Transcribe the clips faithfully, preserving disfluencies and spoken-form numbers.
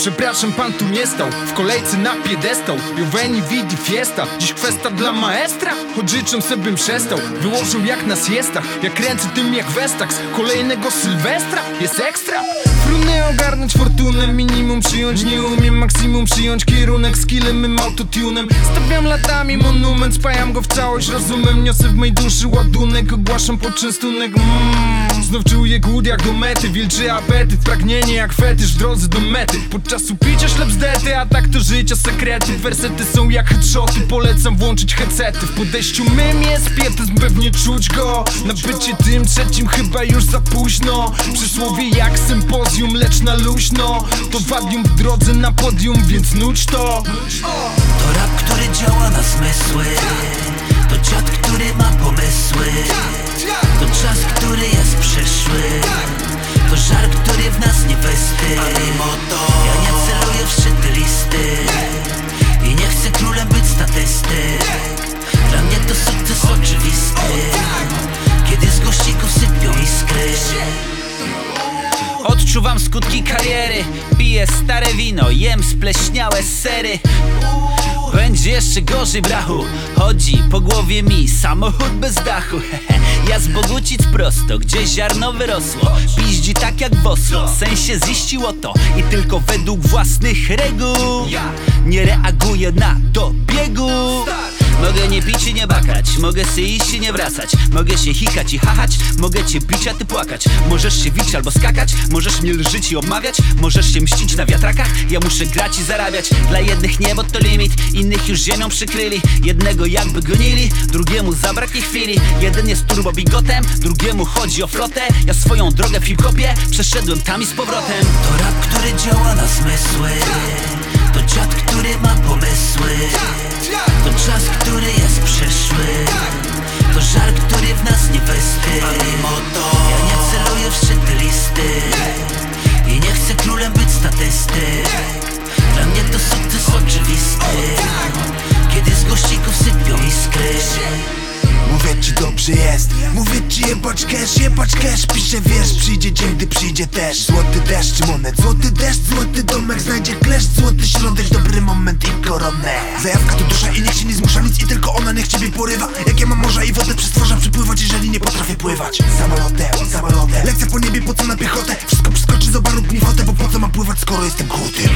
Przepraszam, pan tu nie stał w kolejce na piedestał. Joveni vidi fiesta, dziś kwestia dla maestra. Choć życzę se bym przestał, wyłożył jak na siestach. Ja kręcę tym jak Vestax, kolejnego Sylwestra jest ekstra. Trudno ogarnąć fortunę, minimum przyjąć nie umiem. Maksimum przyjąć kierunek skillem, mym autotunem. Stawiam latami monument, spajam go w całość rozumem. Niosę w mej duszy ładunek, ogłaszam poczęstunek. mm. Znów czuję głód jak do mety, wilczy apetyt, pragnienie jak fetysz w drodze do mety. Podczas upicia ślep zdety, a tak to życia sekrety. Wersety są jak headshoty, polecam włączyć headsety. W podejściu mym jest pietyzm, pewnie czuć go. Na bycie tym trzecim chyba już za późno. Przysłowie jak sympozjum, lecz na luźno. To wadium w drodze na podium, więc nuć to. To rap, który działa na zmysły. To dziad, który ma pomysły. To czas, który jest przyszły. To żar, który w nas nie wystygł. A mimo to ja nie celuję w szczyty listy i nie chcę królem być statystyk. Dla mnie to sukces oczywisty, kiedy z gościków sypią iskry. Odczuwam skutki kariery, piję stare wino, jem spleśniałe sery. Będzie jeszcze gorzej, brachu. Chodzi po głowie mi samochód bez dachu. Ja z Bogucic prosto, gdzie ziarno wyrosło. Piździ tak jak w Oslo, w sensie ziściło to. I tylko według własnych reguł nie reaguję na dobiegu. Mogę nie pić i nie bakać, mogę se iść i nie wracać. Mogę się hikać i hachać, mogę cię bić, a ty płakać. Możesz się wić albo skakać, możesz mnie lżyć i omawiać. Możesz się mścić na wiatrakach, ja muszę grać i zarabiać. Dla jednych niebo to limit, innych już ziemią przykryli. Jednego jakby gonili, drugiemu zabraknie chwili. Jeden jest turbo bigotem, drugiemu chodzi o flotę. Ja swoją drogę w hip-hopie przeszedłem tam i z powrotem. To rap, który działa na zmysły. To dziad, który ma pomysły. To czas, który jest przyszły. To żar, który w nas nie wystygł. A mimo to ja nie celuję w szczyty listy i nie chcę królem być statystyk. Dla mnie to sukces oczywisty, kiedy z gościków sypią iskry. Mówię ci dobrze jest, mówię ci jebać cash, jebać cash. Piszę wiersz, przyjdzie dzień, gdy przyjdzie też złoty deszcz, monet, złoty deszcz, złoty domek. Znajdzie kleszcz, złoty środek, dobry moment i koronę. Zajawka to dusza i niech się nie zmusza nic i tylko ona niech ciebie porywa. Jak ja mam morza i wodę przestworza przypływać, jeżeli nie potrafię pływać. Samolotem, samolotem, lecę po niebie, po co na piechotę? Wszystko przeskoczy, zobarób mi fotę, bo po co mam pływać, skoro jestem kłutym?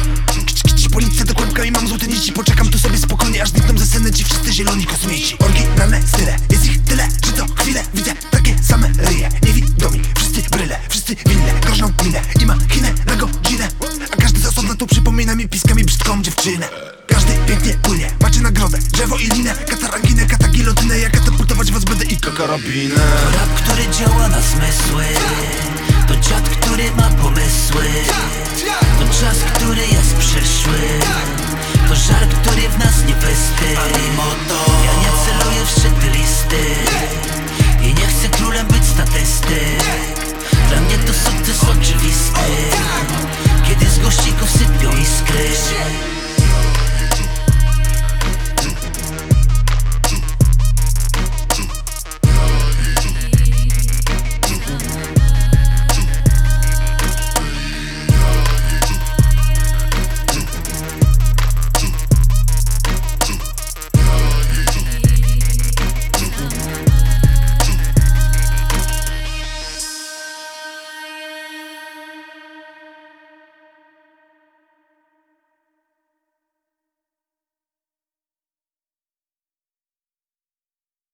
Policję do kłębka i mam złote nici. Poczekam tu sobie spokojnie, aż znikną ze sceny ci wszyscy zieloni kosmici. Oryginalne style, jest ich tyle, że co chwilę widzę takie same ryje. Niewidomi, wszyscy bryle, wszyscy winne, groźną minę i machinę na godzinę. A każdy z osobna tu przypomina mi piskami brzydką dziewczynę. Każdy pięknie płynie, macie nagrodę, drzewo i linę. Kataranginę, katagilotynę, jak katapultować was będę i karabinę. To rap, który działa na zmysły. To dziad, który ma pomysły. To czas, który jest przyszły. To żar, który w nas nie wystygł.